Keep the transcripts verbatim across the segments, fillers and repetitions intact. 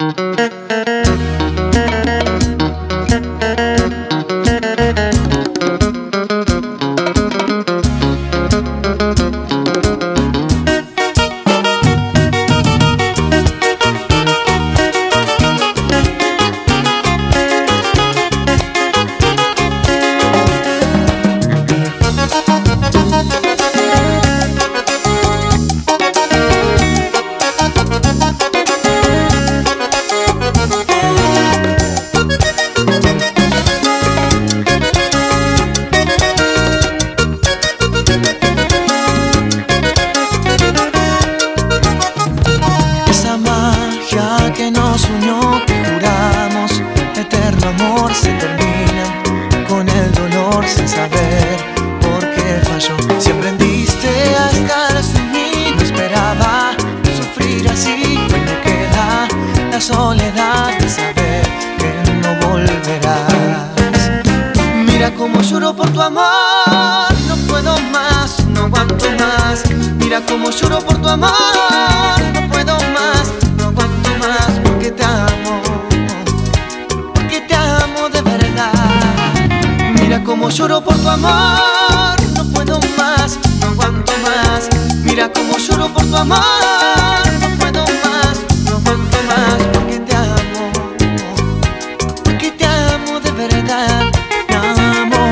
Que nos unió, que juramos, eterno amor se termina con el dolor sin saber por qué falló. Si aprendiste a estar sin mí, no esperaba sufrir así. Hoy me queda la soledad de saber que no volverás. Mira cómo lloro por tu amor, no puedo más, no aguanto más. Mira cómo lloro por tu amor, no puedo más, no aguanto más, porque te amo, porque te amo de verdad. Mira cómo lloro por tu amor, no puedo más, no aguanto más. Mira cómo lloro por tu amor, no puedo más, no aguanto más, porque te amo, porque te amo de verdad. Te amo.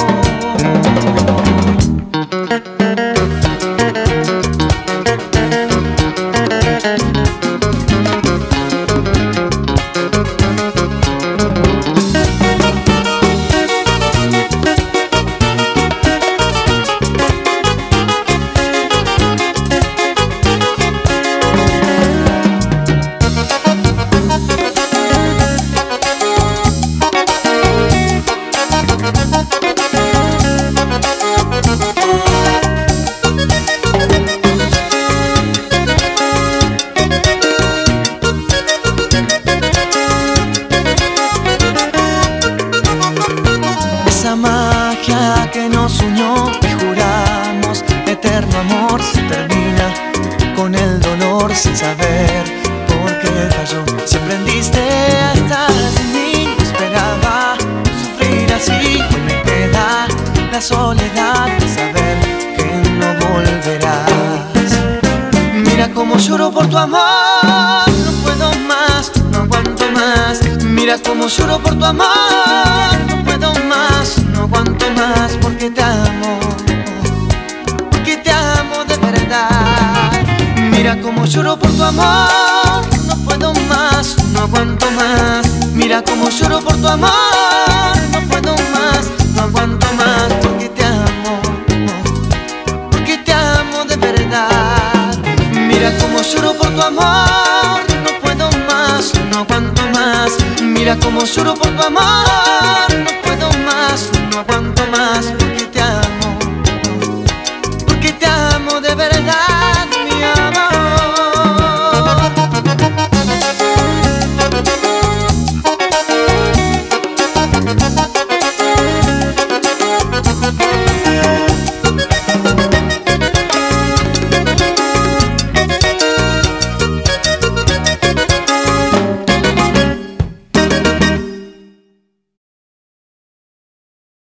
Esa magia que nos unió y juramos, eterno amor se termina con el dolor sin saber por qué falló. Si aprendiste a estar sin mí, no esperaba sufrir así. Hoy me queda la soledad de saber que no volverás. Mira cómo lloro por tu amor, no puedo más, no aguanto más. Mira cómo lloro por tu amor, no puedo más, no aguanto más, porque te amo, porque te amo de verdad. Mira cómo lloro por tu amor, no puedo más, no aguanto más. Mira cómo lloro por tu amor, no puedo más, no aguanto más, porque te amo, porque te amo de verdad. Mira cómo lloro por tu amor, no puedo más, no aguanto más. Mira cómo lloro por tu amor, no puedo más, no aguanto más.